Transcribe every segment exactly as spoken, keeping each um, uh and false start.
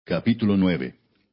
Capítulo nueve.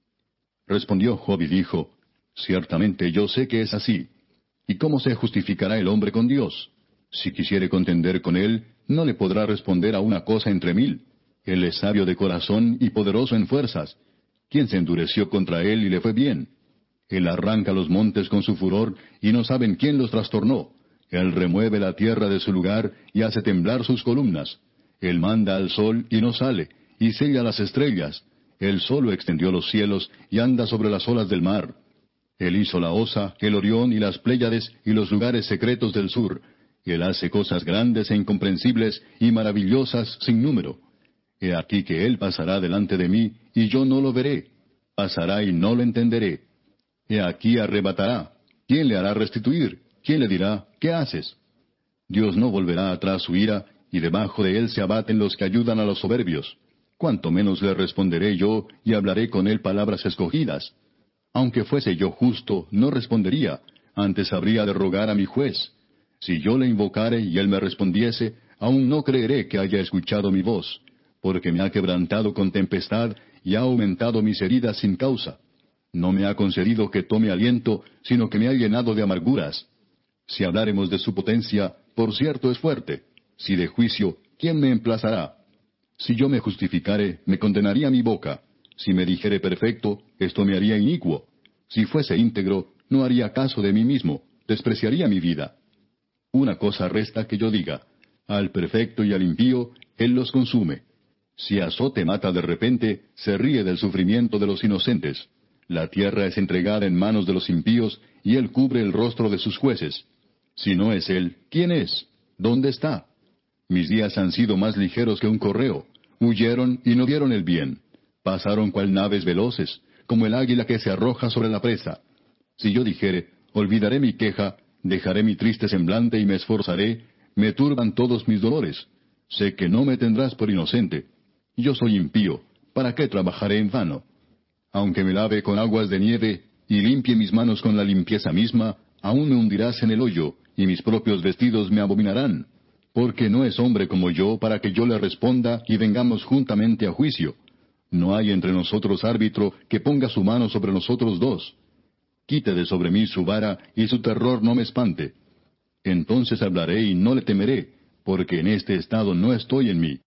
Respondió Job y dijo, Ciertamente yo sé que es así. ¿Y cómo se justificará el hombre con Dios? Si quisiere contender con él, no le podrá responder a una cosa entre mil. Él es sabio de corazón y poderoso en fuerzas. ¿Quién se endureció contra él y le fue bien? Él arranca los montes con su furor, y no saben quién los trastornó. Él remueve la tierra de su lugar, y hace temblar sus columnas. Él manda al sol, y no sale, y sella las estrellas. Él solo extendió los cielos, y anda sobre las olas del mar. Él hizo la Osa, el Orión y las Pléyades, y los lugares secretos del sur. Él hace cosas grandes e incomprensibles, y maravillosas sin número. He aquí que él pasará delante de mí, y yo no lo veré. Pasará y no lo entenderé. He aquí arrebatará. ¿Quién le hará restituir? ¿Quién le dirá, ¿qué haces? Dios no volverá atrás su ira, y debajo de él se abaten los que ayudan a los soberbios. Cuánto menos le responderé yo, y hablaré con él palabras escogidas. Aunque fuese yo justo, no respondería, antes habría de rogar a mi juez. Si yo le invocare y él me respondiese, aún no creeré que haya escuchado mi voz, porque me ha quebrantado con tempestad y ha aumentado mis heridas sin causa. No me ha concedido que tome aliento, sino que me ha llenado de amarguras. Si habláremos de su potencia, por cierto es fuerte. Si de juicio, ¿quién me emplazará? Si yo me justificare, me condenaría mi boca. Si me dijere perfecto, esto me haría inicuo. Si fuese íntegro, no haría caso de mí mismo, despreciaría mi vida. Una cosa resta que yo diga, al perfecto y al impío, él los consume. Si azote mata de repente, se ríe del sufrimiento de los inocentes. La tierra es entregada en manos de los impíos, y él cubre el rostro de sus jueces. Si no es él, ¿quién es? ¿Dónde está? Mis días han sido más ligeros que un correo. Huyeron y no vieron el bien. Pasaron cual naves veloces, como el águila que se arroja sobre la presa. Si yo dijere, olvidaré mi queja, dejaré mi triste semblante y me esforzaré, me turban todos mis dolores. Sé que no me tendrás por inocente. Yo soy impío, ¿para qué trabajaré en vano? Aunque me lave con aguas de nieve, y limpie mis manos con la limpieza misma, aún me hundirás en el hoyo, y mis propios vestidos me abominarán. Porque no es hombre como yo para que yo le responda y vengamos juntamente a juicio. No hay entre nosotros árbitro que ponga su mano sobre nosotros dos. Quite de sobre mí su vara, y su terror no me espante. Entonces hablaré y no le temeré, porque en este estado no estoy en mí.